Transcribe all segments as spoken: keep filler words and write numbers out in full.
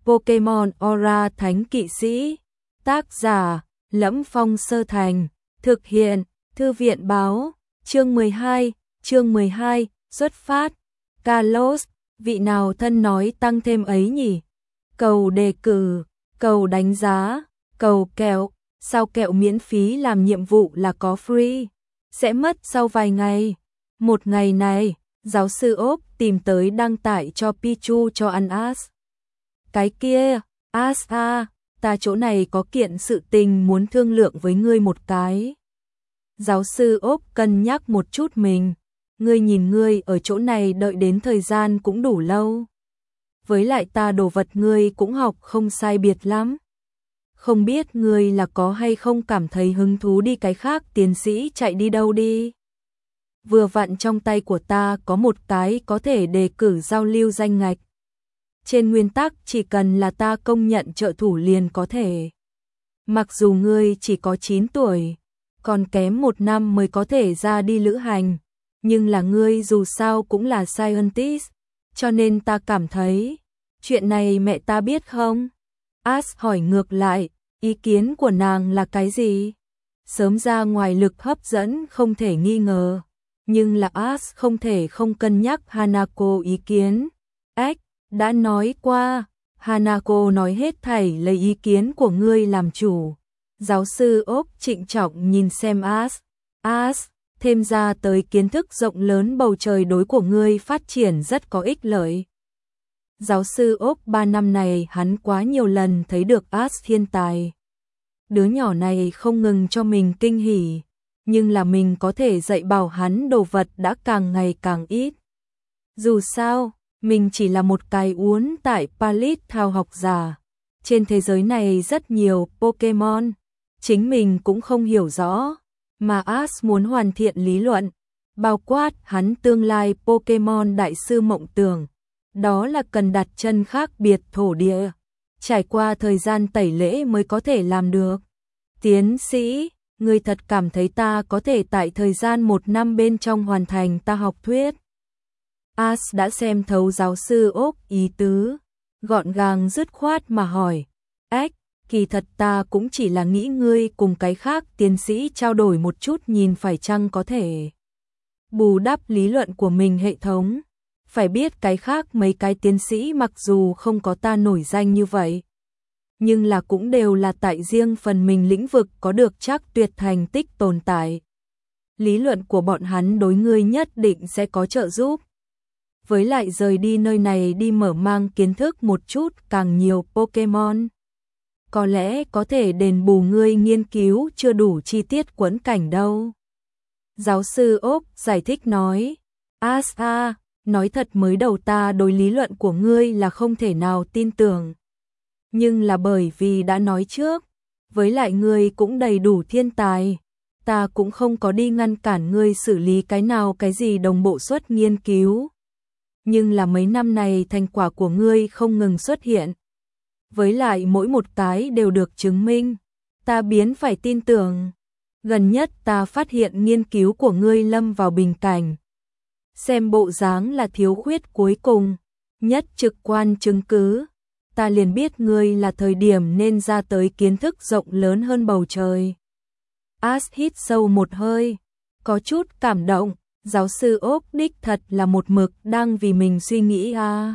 Pokemon Aura Thánh Kỵ Sĩ. Tác giả: Lẫm Phong Sơ Thành. Thực hiện: Thư viện báo. Chương mười hai, chương mười hai, xuất phát. Carlos, vị nào thân nói tăng thêm ấy nhỉ? Cầu đề cử, cầu đánh giá, cầu kẹo. Sao kẹo miễn phí làm nhiệm vụ là có free? Sẽ mất sau vài ngày. Một ngày này, giáo sư ốp tìm tới đăng tải cho Pichu cho ăn Ash. Cái kia, Ash à, ta chỗ này có kiện sự tình muốn thương lượng với ngươi một cái. Giáo sư ốp cân nhắc một chút mình. Ngươi nhìn ngươi ở chỗ này đợi đến thời gian cũng đủ lâu. Với lại ta đồ vật ngươi cũng học không sai biệt lắm. Không biết ngươi là có hay không cảm thấy hứng thú đi cái khác tiến sĩ chạy đi đâu đi. Vừa vặn trong tay của ta có một cái có thể đề cử giao lưu danh ngạch. Trên nguyên tắc chỉ cần là ta công nhận trợ thủ liền có thể. Mặc dù ngươi chỉ có chín tuổi, còn kém một năm mới có thể ra đi lữ hành, nhưng là ngươi dù sao cũng là scientist, cho nên ta cảm thấy, chuyện này mẹ ta biết không? Ash hỏi ngược lại, ý kiến của nàng là cái gì? Sớm ra ngoài lực hấp dẫn không thể nghi ngờ, nhưng là Ash không thể không cân nhắc Hanako ý kiến. Ếch, đã nói qua, Hanako nói hết thảy lấy ý kiến của ngươi làm chủ. Giáo sư ốp trịnh trọng nhìn xem Ash. Ash, thêm ra tới kiến thức rộng lớn bầu trời đối của ngươi phát triển rất có ích lợi. Giáo sư ốp ba năm này hắn quá nhiều lần thấy được Ash thiên tài. Đứa nhỏ này không ngừng cho mình kinh hỉ, nhưng là mình có thể dạy bảo hắn đồ vật đã càng ngày càng ít. Dù sao, mình chỉ là một cái uốn tại Palit thao học giả. Trên thế giới này rất nhiều Pokemon, chính mình cũng không hiểu rõ, mà Ash muốn hoàn thiện lý luận, bao quát hắn tương lai Pokemon đại sư mộng tưởng. Đó là cần đặt chân khác biệt thổ địa, trải qua thời gian tẩy lễ mới có thể làm được. Tiến sĩ, ngươi thật cảm thấy ta có thể tại thời gian một năm bên trong hoàn thành ta học thuyết? Ash đã xem thấu giáo sư ốp ý tứ, gọn gàng dứt khoát mà hỏi. Ếch, kỳ thật ta cũng chỉ là nghĩ ngươi cùng cái khác tiến sĩ trao đổi một chút nhìn phải chăng có thể bù đắp lý luận của mình hệ thống. Phải biết cái khác mấy cái tiến sĩ mặc dù không có ta nổi danh như vậy, nhưng là cũng đều là tại riêng phần mình lĩnh vực có được chắc tuyệt thành tích tồn tại. Lý luận của bọn hắn đối ngươi nhất định sẽ có trợ giúp. Với lại rời đi nơi này đi mở mang kiến thức một chút càng nhiều Pokemon. Có lẽ có thể đền bù ngươi nghiên cứu chưa đủ chi tiết quẫn cảnh đâu. Giáo sư ốp giải thích nói. Ash à, nói thật mới đầu ta đối lý luận của ngươi là không thể nào tin tưởng. Nhưng là bởi vì đã nói trước, với lại ngươi cũng đầy đủ thiên tài, ta cũng không có đi ngăn cản ngươi xử lý cái nào cái gì đồng bộ suất nghiên cứu. Nhưng là mấy năm này thành quả của ngươi không ngừng xuất hiện. Với lại mỗi một cái đều được chứng minh, ta biến phải tin tưởng. Gần nhất ta phát hiện nghiên cứu của ngươi lâm vào bình cảnh. Xem bộ dáng là thiếu khuyết cuối cùng, nhất trực quan chứng cứ, ta liền biết ngươi là thời điểm nên ra tới kiến thức rộng lớn hơn bầu trời. Ash hít sâu một hơi, có chút cảm động, giáo sư ốp đích thật là một mực đang vì mình suy nghĩ à.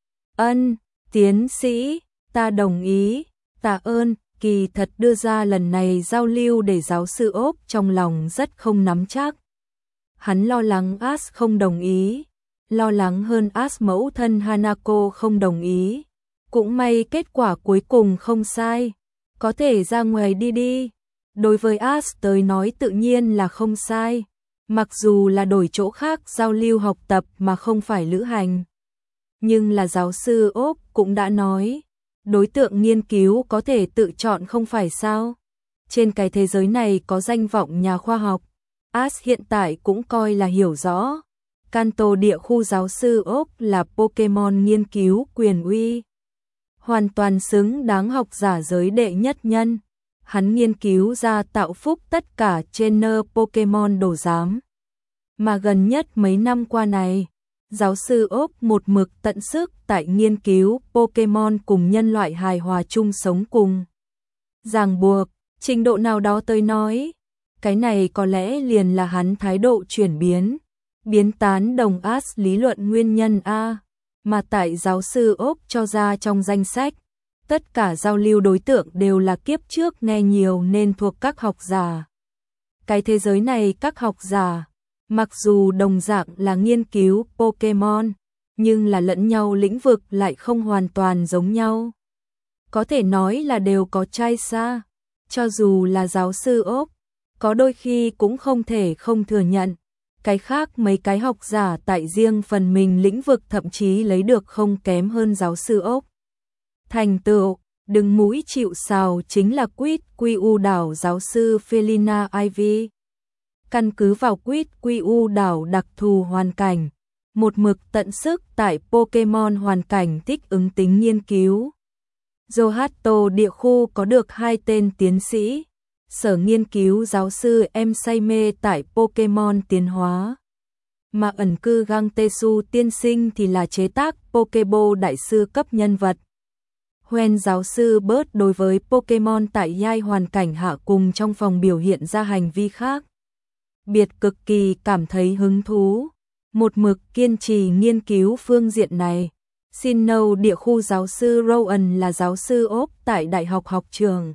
Ân, tiến sĩ, ta đồng ý, tạ ơn, kỳ thật đưa ra lần này giao lưu để giáo sư ốp trong lòng rất không nắm chắc. Hắn lo lắng Ash không đồng ý, lo lắng hơn Ash mẫu thân Hanako không đồng ý. Cũng may kết quả cuối cùng không sai, có thể ra ngoài đi đi. Đối với Ash tới nói tự nhiên là không sai, mặc dù là đổi chỗ khác giao lưu học tập mà không phải lữ hành. Nhưng là giáo sư ốp cũng đã nói, đối tượng nghiên cứu có thể tự chọn không phải sao. Trên cái thế giới này có danh vọng nhà khoa học. Ash hiện tại cũng coi là hiểu rõ. Kanto địa khu giáo sư ốp là Pokemon nghiên cứu quyền uy. Hoàn toàn xứng đáng học giả giới đệ nhất nhân. Hắn nghiên cứu ra tạo phúc tất cả trainer Pokemon đồ giám. Mà gần nhất mấy năm qua này, Giáo sư Oak một mực tận sức tại nghiên cứu Pokemon cùng nhân loại hài hòa chung sống cùng. Ràng buộc, trình độ nào đó tôi nói, cái này có lẽ liền là hắn thái độ chuyển biến, biến tán đồng Ash lý luận nguyên nhân A, mà tại giáo sư Oak cho ra trong danh sách. Tất cả giao lưu đối tượng đều là kiếp trước nghe nhiều nên thuộc các học giả. Cái thế giới này các học giả, mặc dù đồng dạng là nghiên cứu Pokemon, nhưng là lẫn nhau lĩnh vực lại không hoàn toàn giống nhau. Có thể nói là đều có trai xa, cho dù là giáo sư Oak, có đôi khi cũng không thể không thừa nhận. Cái khác mấy cái học giả tại riêng phần mình lĩnh vực thậm chí lấy được không kém hơn giáo sư Oak. Thành tựu, đứng mũi chịu sào chính là Quýt Quy U đảo giáo sư Felina Ivy. Căn cứ vào Quýt Quy U đảo đặc thù hoàn cảnh, một mực tận sức tại Pokemon hoàn cảnh thích ứng tính nghiên cứu. Johto địa khu có được hai tên tiến sĩ, sở nghiên cứu giáo sư em say mê tại Pokemon tiến hóa. Mà ẩn cư Gangtesu tiên sinh thì là chế tác Pokeball đại sư cấp nhân vật. Hoen giáo sư Bớt đối với Pokemon tại giai hoàn cảnh hạ cùng trong phòng biểu hiện ra hành vi khác biệt cực kỳ cảm thấy hứng thú, một mực kiên trì nghiên cứu phương diện này. Sinnoh địa khu giáo sư Rowan là giáo sư Oak tại Đại học học trường.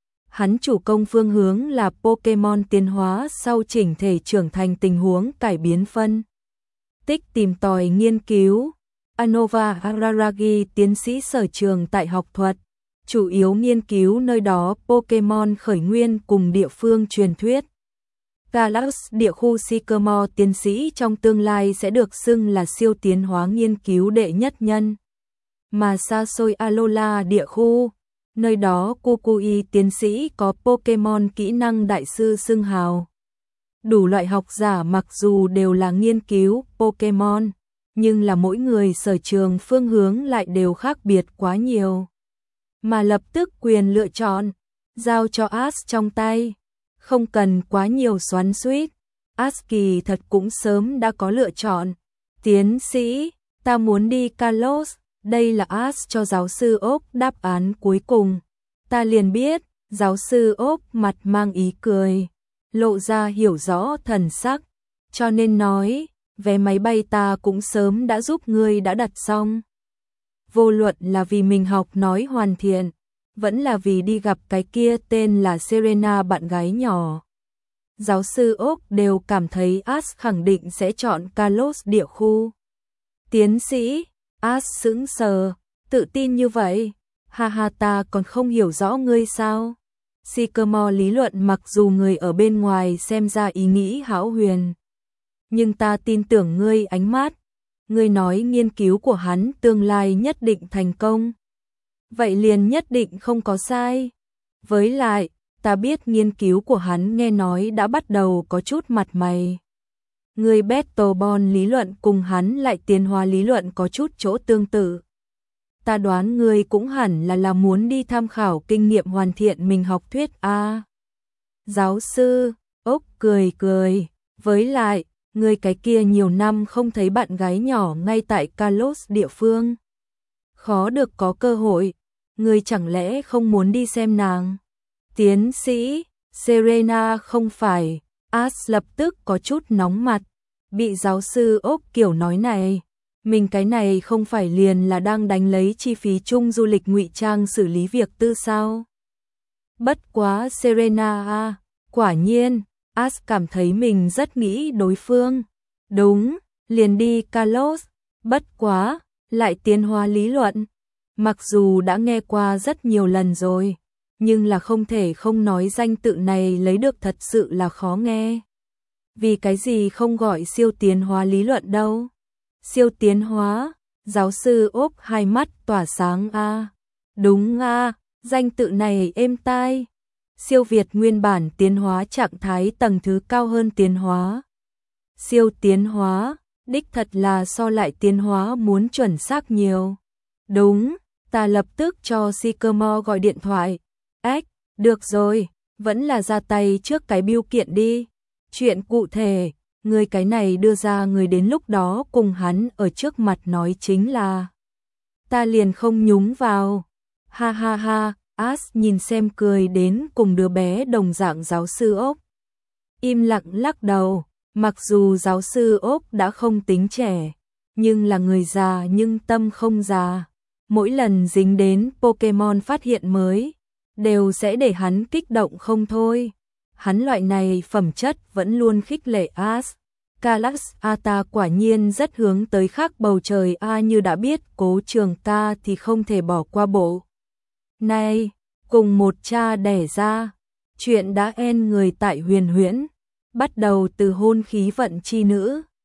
Hắn chủ công phương hướng là Pokemon tiến hóa sau chỉnh thể trưởng thành tình huống cải biến phân tích tìm tòi nghiên cứu. Anova Araragi tiến sĩ sở trường tại học thuật, chủ yếu nghiên cứu nơi đó Pokemon khởi nguyên cùng địa phương truyền thuyết. Galax địa khu Sycamore tiến sĩ trong tương lai sẽ được xưng là siêu tiến hóa nghiên cứu đệ nhất nhân. Mà xa xôi Alola địa khu, nơi đó Kukui tiến sĩ có Pokemon kỹ năng đại sư xưng hào. Đủ loại học giả mặc dù đều là nghiên cứu Pokemon, nhưng là mỗi người sở trường phương hướng lại đều khác biệt quá nhiều. Mà lập tức quyền lựa chọn, giao cho Ash trong tay, không cần quá nhiều xoắn xuýt. Ash kỳ thật cũng sớm đã có lựa chọn. Tiến sĩ, ta muốn đi Kalos, đây là Ash cho giáo sư Oak đáp án cuối cùng. Ta liền biết, giáo sư Oak mặt mang ý cười, lộ ra hiểu rõ thần sắc, cho nên nói, vé máy bay ta cũng sớm đã giúp ngươi đã đặt xong. Vô luận là vì mình học nói hoàn thiện, vẫn là vì đi gặp cái kia tên là Serena bạn gái nhỏ. Giáo sư Oak đều cảm thấy Ash khẳng định sẽ chọn Kalos địa khu. Tiến sĩ, Ash sững sờ, tự tin như vậy, ha ha ta còn không hiểu rõ ngươi sao. Sycamore lý luận mặc dù người ở bên ngoài xem ra ý nghĩ hão huyền, nhưng ta tin tưởng ngươi ánh mắt, ngươi nói nghiên cứu của hắn tương lai nhất định thành công. Vậy liền nhất định không có sai. Với lại, ta biết nghiên cứu của hắn nghe nói đã bắt đầu có chút mặt mày. Ngươi Battlebond lý luận cùng hắn lại tiến hóa lý luận có chút chỗ tương tự. Ta đoán ngươi cũng hẳn là là muốn đi tham khảo kinh nghiệm hoàn thiện mình học thuyết A. Giáo sư, Oak cười cười, với lại, ngươi cái kia nhiều năm không thấy bạn gái nhỏ ngay tại Kalos địa phương. Khó được có cơ hội, ngươi chẳng lẽ không muốn đi xem nàng? Tiến sĩ, Serena không phải, Ash lập tức có chút nóng mặt, bị giáo sư Oak kiểu nói này. Mình cái này không phải liền là đang đánh lấy chi phí chung du lịch ngụy trang xử lý việc tư sao? Bất quá Serena à, quả nhiên, Ash cảm thấy mình rất nghĩ đối phương. Đúng, liền đi Kalos, bất quá, lại tiến hóa lý luận. Mặc dù đã nghe qua rất nhiều lần rồi, nhưng là không thể không nói danh tự này lấy được thật sự là khó nghe. Vì cái gì không gọi siêu tiến hóa lý luận đâu? Siêu tiến hóa, giáo sư Oak hai mắt tỏa sáng a. À. Đúng a, à, danh tự này êm tai. Siêu việt nguyên bản tiến hóa trạng thái tầng thứ cao hơn tiến hóa. Siêu tiến hóa, đích thật là so lại tiến hóa muốn chuẩn xác nhiều. Đúng, ta lập tức cho Sycamore gọi điện thoại. Ếch, được rồi, vẫn là ra tay trước cái bưu kiện đi. Chuyện cụ thể, Người cái này đưa ra người đến lúc đó cùng hắn ở trước mặt nói chính là ta liền không nhúng vào. Ha ha ha, As nhìn xem cười đến cùng đứa bé đồng dạng giáo sư Ốc. Im lặng lắc đầu, mặc dù giáo sư Ốc đã không tính trẻ, nhưng là người già nhưng tâm không già. Mỗi lần dính đến Pokemon phát hiện mới, đều sẽ để hắn kích động không thôi. Hắn loại này phẩm chất vẫn luôn khích lệ As. Kalas Ata quả nhiên rất hướng tới khác bầu trời A như đã biết Cố Trường ta thì không thể bỏ qua bộ. Này, cùng một cha đẻ ra, chuyện đã en người tại huyền huyễn, bắt đầu từ hôn khí vận chi nữ,